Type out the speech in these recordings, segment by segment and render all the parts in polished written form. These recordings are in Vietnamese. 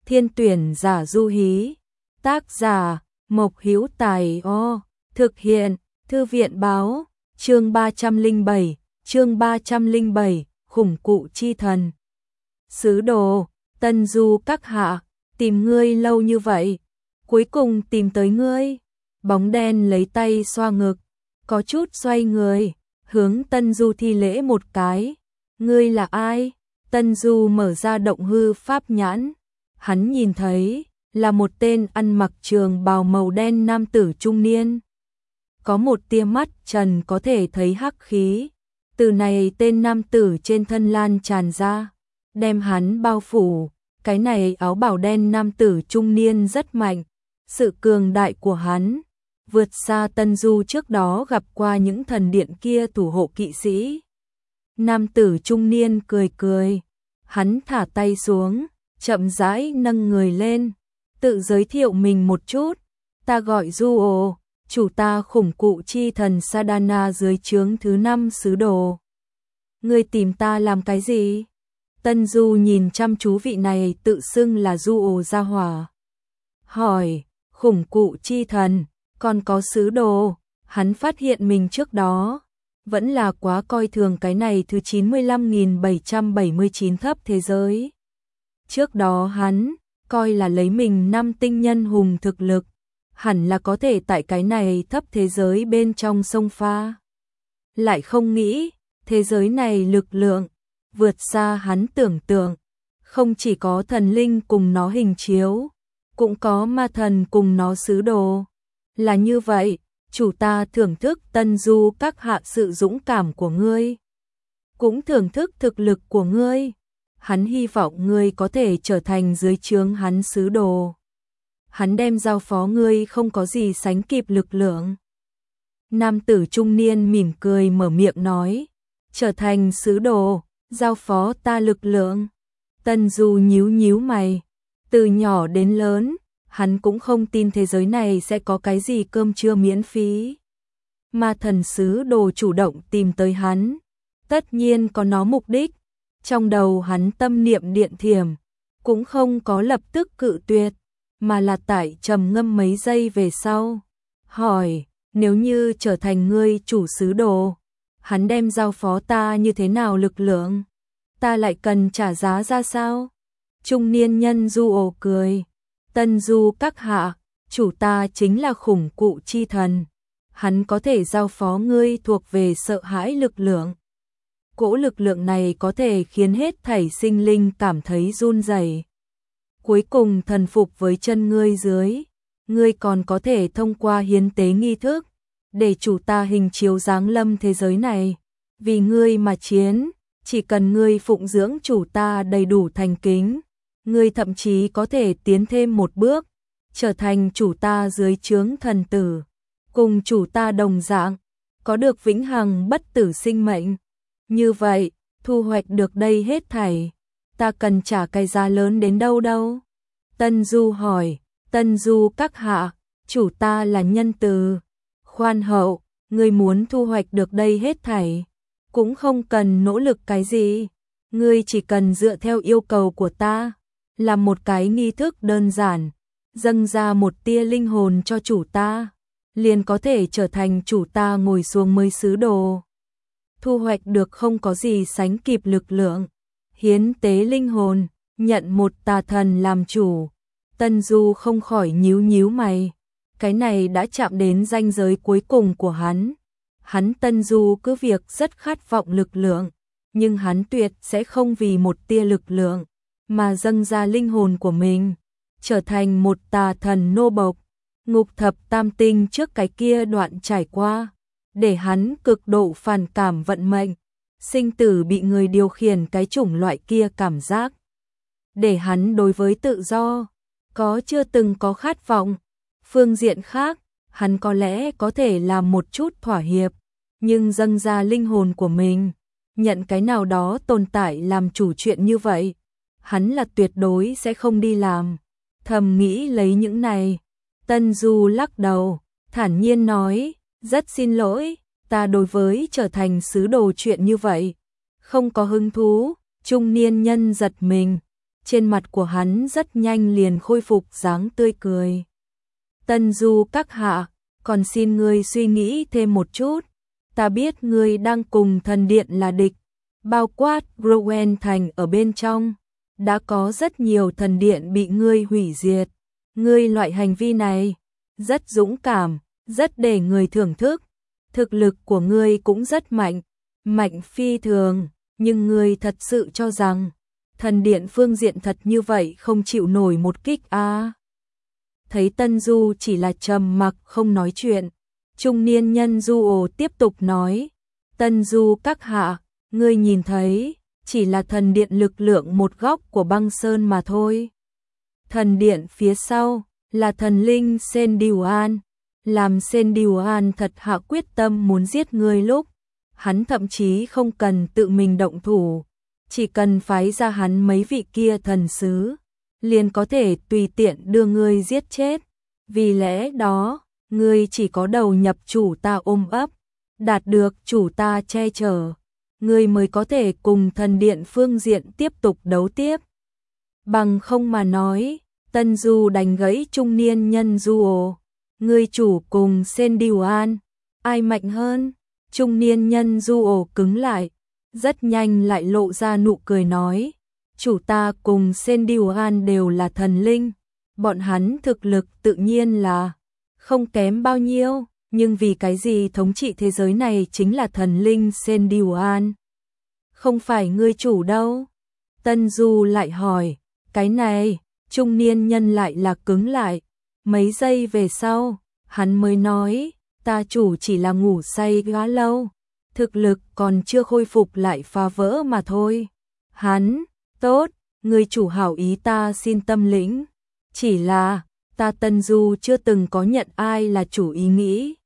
Thiên tuyển giả du hí. Tác giả Mộc Hữu Tài. Thực hiện Thư viện báo. Chương 307, khủng cụ chi thần. Sứ đồ, Tân Du các hạ, tìm ngươi lâu như vậy, cuối cùng tìm tới ngươi. Bóng đen lấy tay xoa ngực, có chút xoay người, hướng Tân Du thi lễ một cái. Ngươi là ai? Tân Du mở ra động hư pháp nhãn, hắn nhìn thấy là một tên ăn mặc trường bào màu đen nam tử trung niên. Có một tia mắt trần có thể thấy hắc khí, từ này tên nam tử trên thân lan tràn ra, đem hắn bao phủ. Cái này áo bào đen nam tử trung niên rất mạnh, sự cường đại của hắn vượt xa Tân Du trước đó gặp qua những thần điện kia thủ hộ kỵ sĩ. Nam tử trung niên cười cười, hắn thả tay xuống, chậm rãi nâng người lên, tự giới thiệu mình một chút. Ta gọi Du Ồ, chủ ta khủng cụ chi thần Sadana dưới trướng thứ 5 sứ đồ. Ngươi tìm ta làm cái gì? Tân Du nhìn chăm chú vị này tự xưng là Du Ồ gia hỏa. Hỏi, khủng cụ chi thần, còn có sứ đồ. Hắn phát hiện mình trước đó vẫn là quá coi thường cái này thứ 95.779 thấp thế giới. Trước đó hắn coi là lấy mình 5 tinh nhân hùng thực lực, hẳn là có thể tại cái này thấp thế giới bên trong sông pha. Lại không nghĩ, thế giới này lực lượng vượt xa hắn tưởng tượng, không chỉ có thần linh cùng nó hình chiếu, cũng có ma thần cùng nó sứ đồ. Là như vậy, chủ ta thưởng thức Tân Du các hạ sự dũng cảm của ngươi, cũng thưởng thức thực lực của ngươi. Hắn hy vọng ngươi có thể trở thành dưới trướng hắn sứ đồ. Hắn đem giao phó ngươi không có gì sánh kịp lực lượng. Nam tử trung niên mỉm cười mở miệng nói, trở thành sứ đồ, giao phó ta lực lượng. Tân Du nhíu nhíu mày, từ nhỏ đến lớn, hắn cũng không tin thế giới này sẽ có cái gì cơm trưa miễn phí. Ma thần sứ đồ chủ động tìm tới hắn, tất nhiên có nó mục đích. Trong đầu hắn tâm niệm điện thiểm, cũng không có lập tức cự tuyệt, mà là tại trầm ngâm mấy giây về sau. Hỏi, nếu như trở thành ngươi chủ sứ đồ, hắn đem giao phó ta như thế nào lực lượng? Ta lại cần trả giá ra sao? Trung niên nhân Du Ồ cười, Tân Du các hạ, chủ ta chính là khủng cụ chi thần. Hắn có thể giao phó ngươi thuộc về sợ hãi lực lượng. Cỗ lực lượng này có thể khiến hết thảy sinh linh cảm thấy run rẩy. Cuối cùng thần phục với chân ngươi dưới. Ngươi còn có thể thông qua hiến tế nghi thức để chủ ta hình chiếu giáng lâm thế giới này, vì ngươi mà chiến. Chỉ cần ngươi phụng dưỡng chủ ta đầy đủ thành kính, ngươi thậm chí có thể tiến thêm một bước, trở thành chủ ta dưới trướng thần tử, cùng chủ ta đồng dạng, có được vĩnh hằng bất tử sinh mệnh. Như vậy, thu hoạch được đây hết thảy, ta cần trả cái giá lớn đến đâu đâu? Tân Du hỏi, Tân Du các hạ, chủ ta là nhân từ, khoan hậu, ngươi muốn thu hoạch được đây hết thảy, cũng không cần nỗ lực cái gì, ngươi chỉ cần dựa theo yêu cầu của ta, làm một cái nghi thức đơn giản, dâng ra một tia linh hồn cho chủ ta, liền có thể trở thành chủ ta ngồi xuống mới sứ đồ. Thu hoạch được không có gì sánh kịp lực lượng, hiến tế linh hồn, nhận một tà thần làm chủ. Tân Du không khỏi nhíu nhíu mày, cái này đã chạm đến ranh giới cuối cùng của hắn. Hắn Tân Du cứ việc rất khát vọng lực lượng, nhưng hắn tuyệt sẽ không vì một tia lực lượng mà dâng ra linh hồn của mình, trở thành một tà thần nô bộc. Ngục thập tam tinh trước cái kia đoạn trải qua, để hắn cực độ phản cảm vận mệnh, sinh tử bị người điều khiển cái chủng loại kia cảm giác, để hắn đối với tự do có chưa từng có khát vọng. Phương diện khác, hắn có lẽ có thể làm một chút thỏa hiệp, nhưng dâng ra linh hồn của mình, nhận cái nào đó tồn tại làm chủ chuyện như vậy, hắn là tuyệt đối sẽ không đi làm. Thầm nghĩ lấy những này, Tân Du lắc đầu, thản nhiên nói, rất xin lỗi, ta đối với trở thành sứ đồ chuyện như vậy không có hứng thú. Trung niên nhân giật mình, trên mặt của hắn rất nhanh liền khôi phục dáng tươi cười. Tân Du các hạ, còn xin ngươi suy nghĩ thêm một chút. Ta biết ngươi đang cùng thần điện là địch, bao quát Rowan thành ở bên trong. Đã có rất nhiều thần điện bị ngươi hủy diệt. Ngươi loại hành vi này rất dũng cảm, rất để người thưởng thức. Thực lực của ngươi cũng rất mạnh, mạnh phi thường, nhưng ngươi thật sự cho rằng thần điện phương diện thật như vậy không chịu nổi một kích à? Thấy Tân Du chỉ là trầm mặc không nói chuyện, trung niên nhân Du Ồ tiếp tục nói, Tân Du các hạ, ngươi nhìn thấy, chỉ là thần điện lực lượng một góc của băng sơn mà thôi. Thần điện phía sau, là thần linh Sen Điều An, làm Sen Điều An thật hạ quyết tâm muốn giết ngươi lúc, hắn thậm chí không cần tự mình động thủ, chỉ cần phái ra hắn mấy vị kia thần sứ, liền có thể tùy tiện đưa ngươi giết chết. Vì lẽ đó, ngươi chỉ có đầu nhập chủ ta ôm ấp, đạt được chủ ta che chở, ngươi mới có thể cùng thần điện phương diện tiếp tục đấu tiếp. Bằng không mà nói, Tân Du đành gãy trung niên nhân Du Ồ, ngươi chủ cùng Sen Điều An, ai mạnh hơn? Trung niên nhân Du Ồ cứng lại, rất nhanh lại lộ ra nụ cười nói, chủ ta cùng Sen Điều An đều là thần linh, bọn hắn thực lực tự nhiên là không kém bao nhiêu, nhưng vì cái gì thống trị thế giới này chính là thần linh Sen Điều An? Không phải ngươi chủ đâu? Tân Du lại hỏi, cái này, trung niên nhân lại là cứng lại, mấy giây về sau, hắn mới nói, ta chủ chỉ là ngủ say quá lâu, thực lực còn chưa khôi phục lại phá vỡ mà thôi. Hắn, tốt, người chủ hảo ý ta xin tâm lĩnh, chỉ là, ta Tân Du chưa từng có nhận ai là chủ ý nghĩ.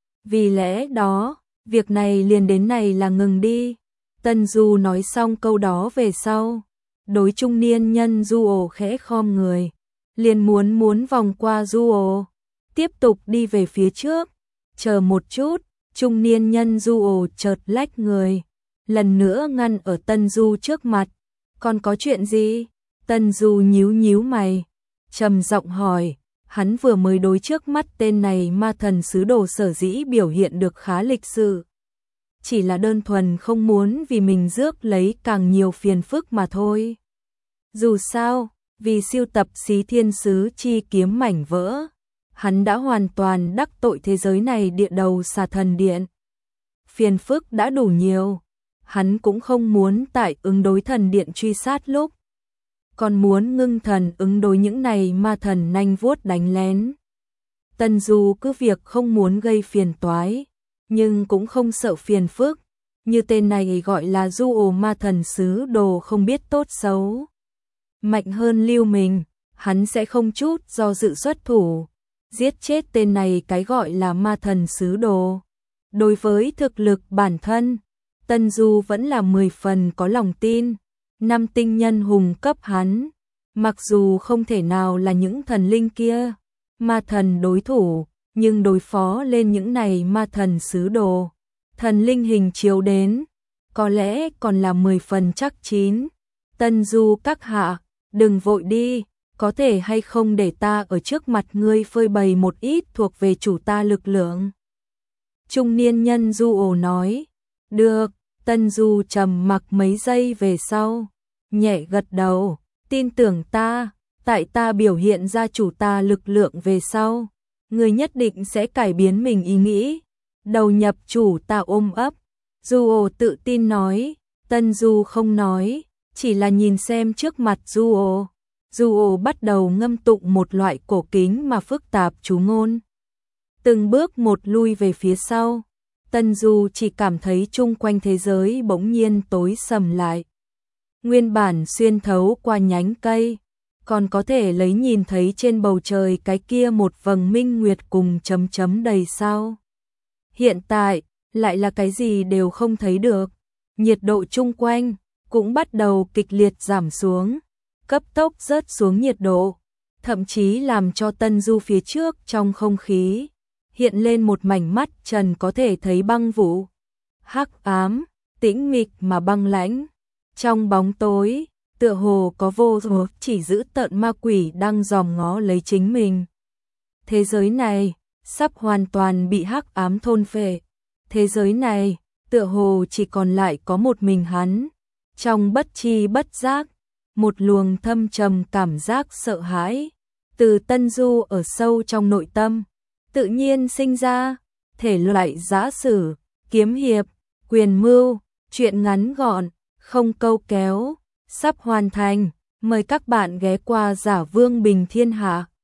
Vì lẽ đó, việc này liền đến này là ngừng đi. Tân Du nói xong câu đó về sau, đối trung niên nhân Du Ồ khẽ khom người, liền muốn vòng qua Du Ồ, tiếp tục đi về phía trước. Chờ một chút, trung niên nhân Du Ồ chợt lách người, lần nữa ngăn ở Tân Du trước mặt. Còn có chuyện gì? Tân Du nhíu mày, trầm giọng hỏi, hắn vừa mới đối trước mắt tên này ma thần sứ đồ sở dĩ biểu hiện được khá lịch sự. Chỉ là đơn thuần không muốn vì mình rước lấy càng nhiều phiền phức mà thôi. Dù sao, vì siêu tập Xí Thiên Sứ chi kiếm mảnh vỡ, hắn đã hoàn toàn đắc tội thế giới này địa đầu xà thần điện. Phiền phức đã đủ nhiều, hắn cũng không muốn tại ứng đối thần điện truy sát lúc, còn muốn ngưng thần ứng đối những này ma thần nanh vuốt đánh lén. Tân Du cứ việc không muốn gây phiền toái, nhưng cũng không sợ phiền phức, như tên này gọi là Du Ồ ma thần sứ đồ không biết tốt xấu. Mạnh hơn Lưu mình, hắn sẽ không chút do dự xuất thủ, giết chết tên này cái gọi là ma thần sứ đồ. Đối với thực lực bản thân, Tân Du vẫn là 10 phần có lòng tin, 5 tinh nhân hùng cấp hắn, mặc dù không thể nào là những thần linh kia, ma thần đối thủ, nhưng đối phó lên những này ma thần sứ đồ, thần linh hình chiếu đến, có lẽ còn là 10 phần chắc chín. Tân Du các hạ, đừng vội đi, có thể hay không để ta ở trước mặt ngươi phơi bày một ít thuộc về chủ ta lực lượng. Trung niên nhân Du Ồ nói, được. Tân Du trầm mặc mấy giây về sau, nhẹ gật đầu, tin tưởng ta, tại ta biểu hiện ra chủ ta lực lượng về sau, người nhất định sẽ cải biến mình ý nghĩ, đầu nhập chủ ta ôm ấp. Du Ồ tự tin nói, Tân Du không nói, chỉ là nhìn xem trước mặt Du Ồ. Du Ồ bắt đầu ngâm tụng một loại cổ kính mà phức tạp chú ngôn. Từng bước một lui về phía sau. Tân Du chỉ cảm thấy chung quanh thế giới bỗng nhiên tối sầm lại. Nguyên bản xuyên thấu qua nhánh cây, còn có thể lấy nhìn thấy trên bầu trời cái kia một vầng minh nguyệt cùng chấm chấm đầy sao. Hiện tại, lại là cái gì đều không thấy được. Nhiệt độ chung quanh cũng bắt đầu kịch liệt giảm xuống, cấp tốc rớt xuống nhiệt độ, thậm chí làm cho Tân Du phía trước trong không khí hiện lên một mảnh mắt trần có thể thấy băng vụ. Hắc ám, tĩnh mịch mà băng lãnh. Trong bóng tối, tựa hồ có vô chỉ giữ tợn ma quỷ đang dòm ngó lấy chính mình. Thế giới này sắp hoàn toàn bị hắc ám thôn phệ. Thế giới này tựa hồ chỉ còn lại có một mình hắn. Trong bất tri bất giác, một luồng thâm trầm cảm giác sợ hãi từ Tân Du ở sâu trong nội tâm tự nhiên sinh ra. Thể loại giã sử, kiếm hiệp, quyền mưu, truyện ngắn gọn, không câu kéo, sắp hoàn thành. Mời các bạn ghé qua Giả Vương Bình Thiên Hạ.